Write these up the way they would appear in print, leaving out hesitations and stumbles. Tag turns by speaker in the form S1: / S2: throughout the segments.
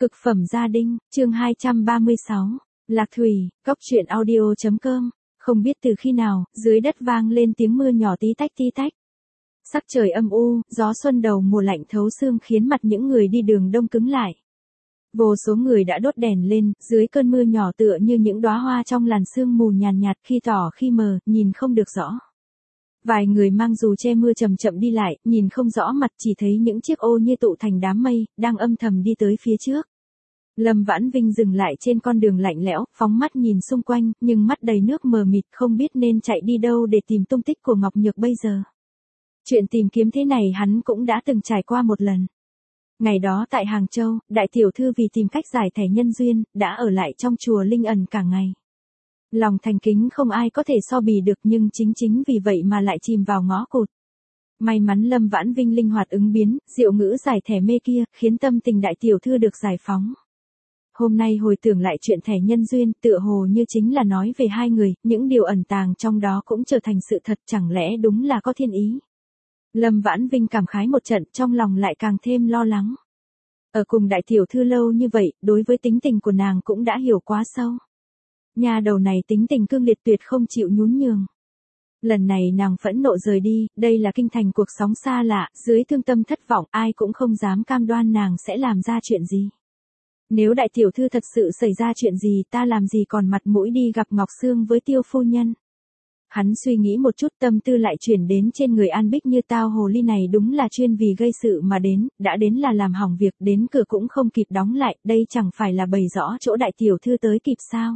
S1: Cực phẩm gia đình, chương 236. Lạc Thủy, Cóc truyện audio.com. Không biết từ khi nào, dưới đất vang lên tiếng mưa nhỏ tí tách tí tách. Sắc trời âm u, gió xuân đầu mùa lạnh thấu xương khiến mặt những người đi đường đông cứng lại. Vô số người đã đốt đèn lên, dưới cơn mưa nhỏ tựa như những đóa hoa trong làn sương mù nhàn nhạt, khi tỏ khi mờ, nhìn không được rõ. Vài người mang dù che mưa chậm chậm đi lại, nhìn không rõ mặt, chỉ thấy những chiếc ô như tụ thành đám mây, đang âm thầm đi tới phía trước. Lâm Vãn Vinh dừng lại trên con đường lạnh lẽo, phóng mắt nhìn xung quanh, nhưng mắt đầy nước mờ mịt, không biết nên chạy đi đâu để tìm tung tích của Ngọc Nhược bây giờ. Chuyện tìm kiếm thế này hắn cũng đã từng trải qua một lần. Ngày đó tại Hàng Châu, đại tiểu thư vì tìm cách giải thẻ nhân duyên, đã ở lại trong chùa Linh Ẩn cả ngày. Lòng thành kính không ai có thể so bì được, nhưng chính vì vậy mà lại chìm vào ngõ cụt. May mắn Lâm Vãn Vinh linh hoạt ứng biến, diệu ngữ giải thẻ mê kia, khiến tâm tình đại tiểu thư được giải phóng. Hôm nay hồi tưởng lại chuyện thẻ nhân duyên, tựa hồ như chính là nói về hai người, những điều ẩn tàng trong đó cũng trở thành sự thật, chẳng lẽ đúng là có thiên ý. Lâm Vãn Vinh cảm khái một trận, trong lòng lại càng thêm lo lắng. Ở cùng đại tiểu thư lâu như vậy, đối với tính tình của nàng cũng đã hiểu quá sâu. Nhà đầu này tính tình cương liệt tuyệt không chịu nhún nhường. Lần này nàng phẫn nộ rời đi, đây là kinh thành cuộc sống xa lạ, dưới thương tâm thất vọng, ai cũng không dám cam đoan nàng sẽ làm ra chuyện gì. Nếu đại tiểu thư thật sự xảy ra chuyện gì, ta làm gì còn mặt mũi đi gặp Ngọc Sương với Tiêu phu nhân. Hắn suy nghĩ một chút, tâm tư lại chuyển đến trên người An Bích Như. Tao hồ ly này đúng là chuyên vì gây sự mà đến, đã đến là làm hỏng việc, đến cửa cũng không kịp đóng lại, đây chẳng phải là bày rõ chỗ đại tiểu thư tới kịp sao.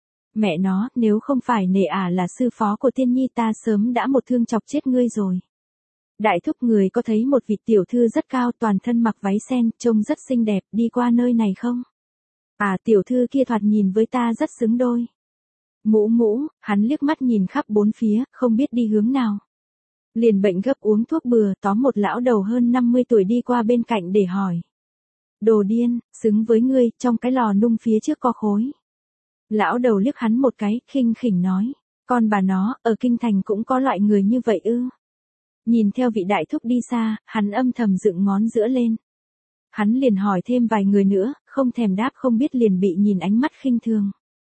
S1: Mẹ nó, nếu không phải nể là sư phó của Tiên Nhi, ta sớm đã một thương chọc chết ngươi rồi. Đại thúc, người có thấy một vị tiểu thư rất cao, toàn thân mặc váy sen, trông rất xinh đẹp, đi qua nơi này không? Tiểu thư kia thoạt nhìn với ta rất xứng đôi. Mũ, hắn liếc mắt nhìn khắp bốn phía, không biết đi hướng nào. Liền bệnh gấp uống thuốc bừa, tóm một lão đầu hơn 50 tuổi đi qua bên cạnh để hỏi. Đồ điên, xứng với ngươi, trong cái lò nung phía trước có khối. Lão đầu liếc hắn một cái, khinh khỉnh nói. Con bà nó, ở kinh thành cũng có loại người như vậy ư? Nhìn theo vị đại thúc đi xa, hắn âm thầm dựng ngón giữa lên. Hắn liền hỏi thêm vài người nữa, không thèm đáp, không biết liền bị nhìn ánh mắt khinh thường.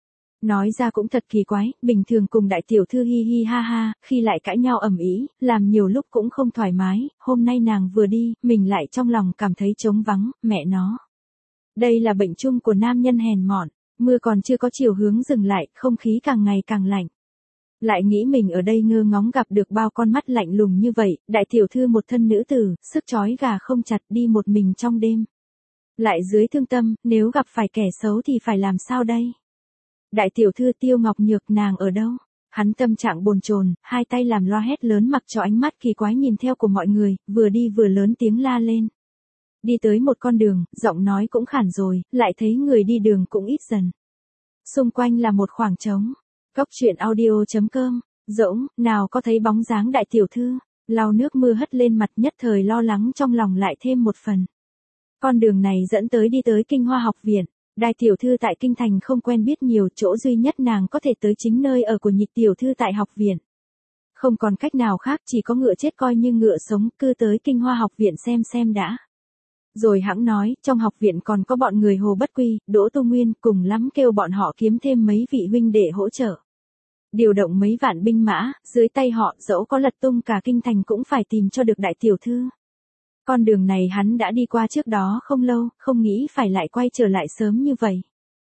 S1: Nói ra cũng thật kỳ quái, bình thường cùng đại tiểu thư hi hi ha ha, khi lại cãi nhau ầm ĩ, làm nhiều lúc cũng không thoải mái, hôm nay nàng vừa đi, mình lại trong lòng cảm thấy trống vắng, mẹ nó. Đây là bệnh chung của nam nhân hèn mọn, mưa còn chưa có chiều hướng dừng lại, không khí càng ngày càng lạnh. Lại nghĩ mình ở đây ngơ ngóng gặp được bao con mắt lạnh lùng như vậy, đại tiểu thư một thân nữ tử, sức trói gà không chặt, đi một mình trong đêm. Lại dưới thương tâm, nếu gặp phải kẻ xấu thì phải làm sao đây? Đại tiểu thư Tiêu Ngọc Nhược, nàng ở đâu? Hắn tâm trạng bồn chồn, hai tay làm loa hét lớn, mặc cho ánh mắt kỳ quái nhìn theo của mọi người, vừa đi vừa lớn tiếng la lên. Đi tới một con đường, giọng nói cũng khản rồi, lại thấy người đi đường cũng ít dần. Xung quanh là một khoảng trống. Cóc truyện audio.com, rỗng, nào có thấy bóng dáng đại tiểu thư, lau nước mưa hất lên mặt, nhất thời lo lắng trong lòng lại thêm một phần. Con đường này dẫn đi tới Kinh Hoa học viện, đại tiểu thư tại kinh thành không quen biết nhiều, chỗ duy nhất nàng có thể tới chính nơi ở của nhị tiểu thư tại học viện. Không còn cách nào khác, chỉ có ngựa chết coi như ngựa sống, cứ tới Kinh Hoa học viện xem đã. Rồi hãng nói, trong học viện còn có bọn người Hồ Bất Quy, Đỗ Tu Nguyên, cùng lắm kêu bọn họ kiếm thêm mấy vị huynh đệ hỗ trợ. Điều động mấy vạn binh mã, dưới tay họ, dẫu có lật tung cả kinh thành cũng phải tìm cho được đại tiểu thư. Con đường này hắn đã đi qua trước đó không lâu, không nghĩ phải lại quay trở lại sớm như vậy.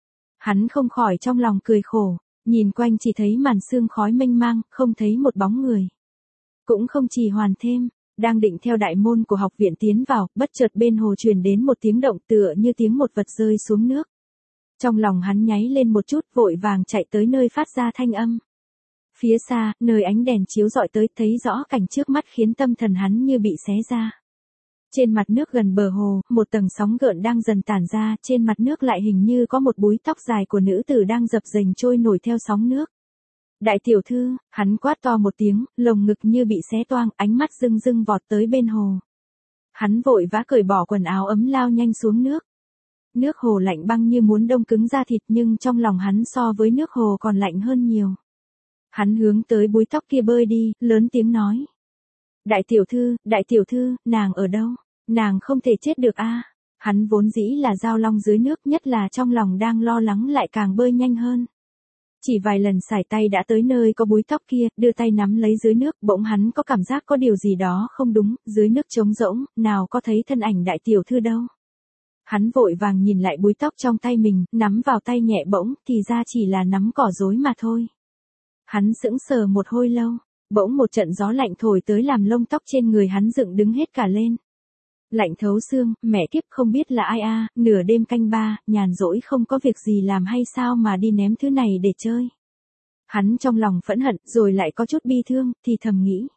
S1: Hắn không khỏi trong lòng cười khổ, nhìn quanh chỉ thấy màn sương khói mênh mang, không thấy một bóng người. Cũng không trì hoãn thêm, đang định theo đại môn của học viện tiến vào, bất chợt bên hồ truyền đến một tiếng động tựa như tiếng một vật rơi xuống nước. Trong lòng hắn nháy lên một chút, vội vàng chạy tới nơi phát ra thanh âm. Phía xa, nơi ánh đèn chiếu rọi tới, thấy rõ cảnh trước mắt khiến tâm thần hắn như bị xé ra. Trên mặt nước gần bờ hồ, một tầng sóng gợn đang dần tản ra, trên mặt nước lại hình như có một búi tóc dài của nữ tử đang dập dềnh trôi nổi theo sóng nước. Đại tiểu thư, hắn quát to một tiếng, lồng ngực như bị xé toang, ánh mắt rưng rưng vọt tới bên hồ. Hắn vội vã cởi bỏ quần áo ấm lao nhanh xuống nước. Nước hồ lạnh băng như muốn đông cứng da thịt, nhưng trong lòng hắn so với nước hồ còn lạnh hơn nhiều. Hắn hướng tới búi tóc kia bơi đi, lớn tiếng nói. Đại tiểu thư, nàng ở đâu? Nàng không thể chết được a. Hắn vốn dĩ là giao long dưới nước, nhất là trong lòng đang lo lắng lại càng bơi nhanh hơn. Chỉ vài lần sải tay đã tới nơi có búi tóc kia, đưa tay nắm lấy dưới nước, bỗng hắn có cảm giác có điều gì đó không đúng, dưới nước trống rỗng, nào có thấy thân ảnh đại tiểu thư đâu. Hắn vội vàng nhìn lại búi tóc trong tay mình, nắm vào tay nhẹ bỗng, thì ra chỉ là nắm cỏ rối mà thôi. Hắn sững sờ một hồi lâu, bỗng một trận gió lạnh thổi tới làm lông tóc trên người hắn dựng đứng hết cả lên. Lạnh thấu xương, mẹ kiếp không biết là ai a, nửa đêm canh ba, nhàn rỗi không có việc gì làm hay sao mà đi ném thứ này để chơi. Hắn trong lòng phẫn hận, rồi lại có chút bi thương, thì thầm nghĩ.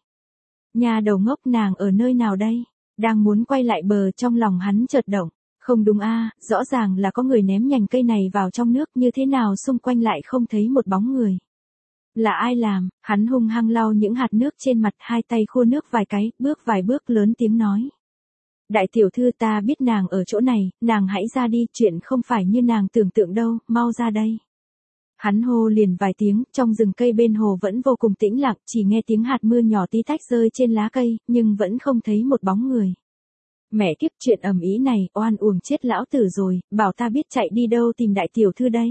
S1: Nhà đầu ngốc, nàng ở nơi nào đây? Đang muốn quay lại bờ, trong lòng hắn chợt động. Không đúng a, rõ ràng là có người ném nhành cây này vào trong nước, như thế nào xung quanh lại không thấy một bóng người. Là ai làm? Hắn hung hăng lau những hạt nước trên mặt, hai tay khua nước vài cái, bước vài bước lớn tiếng nói. Đại tiểu thư, ta biết nàng ở chỗ này, nàng hãy ra đi, chuyện không phải như nàng tưởng tượng đâu, mau ra đây. Hắn hô liền vài tiếng, trong rừng cây bên hồ vẫn vô cùng tĩnh lặng, chỉ nghe tiếng hạt mưa nhỏ tí tách rơi trên lá cây, nhưng vẫn không thấy một bóng người. Mẹ kiếp, chuyện ầm ĩ này, oan uổng chết lão tử rồi, bảo ta biết chạy đi đâu tìm đại tiểu thư đây.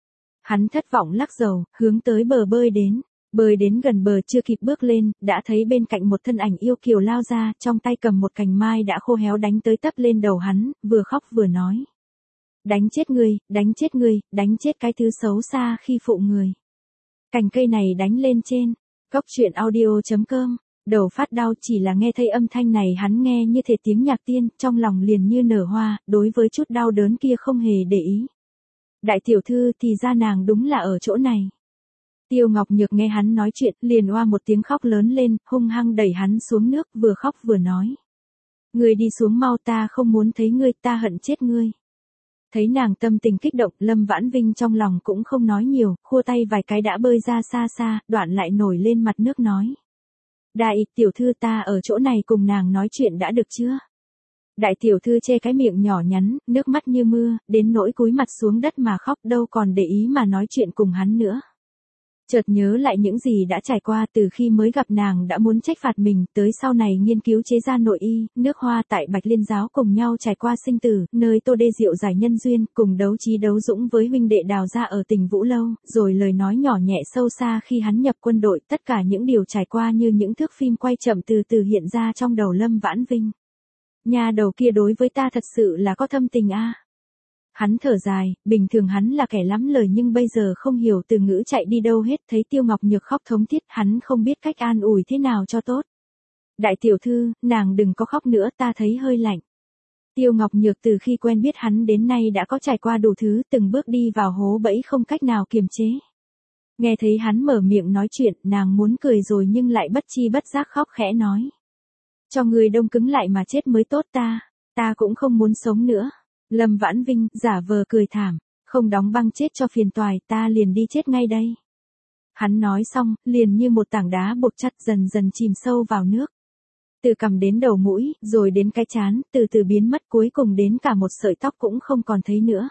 S1: Hắn thất vọng lắc đầu, hướng tới bờ bơi đến. Bơi đến gần bờ chưa kịp bước lên, đã thấy bên cạnh một thân ảnh yêu kiều lao ra, trong tay cầm một cành mai đã khô héo đánh tới tấp lên đầu hắn, vừa khóc vừa nói. Đánh chết ngươi, đánh chết ngươi, đánh chết cái thứ xấu xa khi phụ người. Cành cây này đánh lên trên. Góc truyện audio.com. Đầu phát đau, chỉ là nghe thấy âm thanh này hắn nghe như thể tiếng nhạc tiên, trong lòng liền như nở hoa, đối với chút đau đớn kia không hề để ý. Đại tiểu thư, thì ra nàng đúng là ở chỗ này. Tiêu Ngọc Nhược nghe hắn nói chuyện, liền oa một tiếng khóc lớn lên, hung hăng đẩy hắn xuống nước, vừa khóc vừa nói. Ngươi đi xuống mau, ta không muốn thấy ngươi, ta hận chết ngươi. Thấy nàng tâm tình kích động, Lâm Vãn Vinh trong lòng cũng không nói nhiều, khua tay vài cái đã bơi ra xa xa, đoạn lại nổi lên mặt nước nói. Đại tiểu thư, ta ở chỗ này cùng nàng nói chuyện đã được chưa? Đại tiểu thư che cái miệng nhỏ nhắn, nước mắt như mưa, đến nỗi cúi mặt xuống đất mà khóc, đâu còn để ý mà nói chuyện cùng hắn nữa. Chợt nhớ lại những gì đã trải qua, từ khi mới gặp nàng đã muốn trách phạt mình, tới sau này nghiên cứu chế ra nội y, nước hoa tại Bạch Liên giáo cùng nhau trải qua sinh tử, nơi Tô Đê Diệu giải nhân duyên, cùng đấu trí đấu dũng với huynh đệ Đào gia ở tỉnh Vũ Lâu, rồi lời nói nhỏ nhẹ sâu xa khi hắn nhập quân đội, tất cả những điều trải qua như những thước phim quay chậm từ từ hiện ra trong đầu Lâm Vãn Vinh. Nhà đầu kia đối với ta thật sự là có thâm tình a. Hắn thở dài, bình thường hắn là kẻ lắm lời nhưng bây giờ không hiểu từ ngữ chạy đi đâu hết, thấy Tiêu Ngọc Nhược khóc thống thiết, hắn không biết cách an ủi thế nào cho tốt. Đại tiểu thư, nàng đừng có khóc nữa, ta thấy hơi lạnh. Tiêu Ngọc Nhược từ khi quen biết hắn đến nay đã có trải qua đủ thứ, từng bước đi vào hố bẫy không cách nào kiềm chế. Nghe thấy hắn mở miệng nói chuyện, nàng muốn cười rồi nhưng lại bất chi bất giác khóc khẽ nói. Cho người đông cứng lại mà chết mới tốt, ta cũng không muốn sống nữa. Lâm Vãn Vinh giả vờ cười thảm, không đóng băng chết cho phiền toài, ta liền đi chết ngay đây. Hắn nói xong, liền như một tảng đá buộc chặt dần dần chìm sâu vào nước. Từ cằm đến đầu mũi, rồi đến cái trán, từ từ biến mất, cuối cùng đến cả một sợi tóc cũng không còn thấy nữa.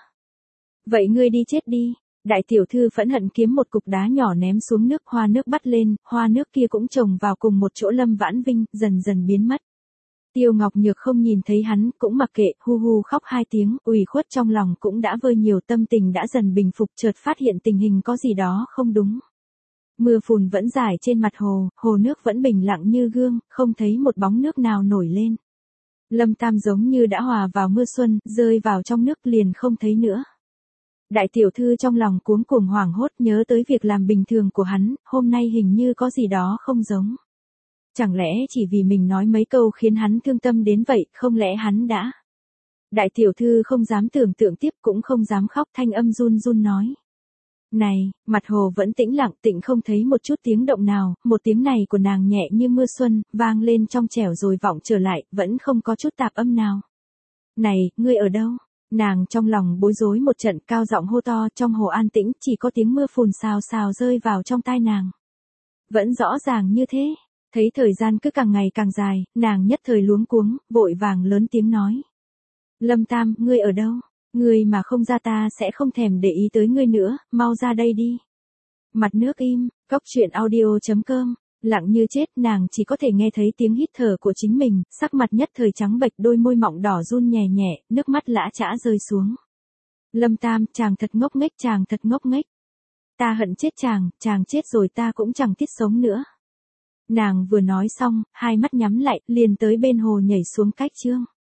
S1: Vậy ngươi đi chết đi. Đại tiểu thư phẫn hận kiếm một cục đá nhỏ ném xuống nước, hoa nước bắt lên, hoa nước kia cũng trồng vào cùng một chỗ Lâm Vãn Vinh, dần dần biến mất. Tiêu Ngọc Nhược không nhìn thấy hắn, cũng mặc kệ, hu hu khóc hai tiếng, ủy khuất trong lòng cũng đã vơi nhiều, tâm tình đã dần bình phục, chợt phát hiện tình hình có gì đó không đúng. Mưa phùn vẫn rải trên mặt hồ, hồ nước vẫn bình lặng như gương, không thấy một bóng nước nào nổi lên. Lâm Tam giống như đã hòa vào mưa xuân, rơi vào trong nước liền không thấy nữa. Đại tiểu thư trong lòng cuống cuồng hoảng hốt, nhớ tới việc làm bình thường của hắn, hôm nay hình như có gì đó không giống. Chẳng lẽ chỉ vì mình nói mấy câu khiến hắn thương tâm đến vậy, không lẽ hắn đã... Đại tiểu thư không dám tưởng tượng tiếp, cũng không dám khóc, thanh âm run run nói. Này, mặt hồ vẫn tĩnh lặng, tịnh không thấy một chút tiếng động nào, một tiếng này của nàng nhẹ như mưa xuân, vang lên trong trẻo rồi vọng trở lại, vẫn không có chút tạp âm nào. Này, ngươi ở đâu? Nàng trong lòng bối rối một trận, cao giọng hô to, trong hồ an tĩnh, chỉ có tiếng mưa phùn xào xào rơi vào trong tai nàng. Vẫn rõ ràng như thế. Thấy thời gian cứ càng ngày càng dài, nàng nhất thời luống cuống, vội vàng lớn tiếng nói. Lâm Tam, ngươi ở đâu? Ngươi mà không ra ta sẽ không thèm để ý tới ngươi nữa, mau ra đây đi. Mặt nước im, góc truyện audio.com Lặng như chết, nàng chỉ có thể nghe thấy tiếng hít thở của chính mình, sắc mặt nhất thời trắng bệch, đôi môi mọng đỏ run nhẹ nhẹ, nước mắt lã chã rơi xuống. Lâm Tam, chàng thật ngốc nghếch, chàng thật ngốc nghếch. Ta hận chết chàng chết rồi ta cũng chẳng thiết sống nữa. Nàng vừa nói xong, hai mắt nhắm lại, liền tới bên hồ nhảy xuống cách chương.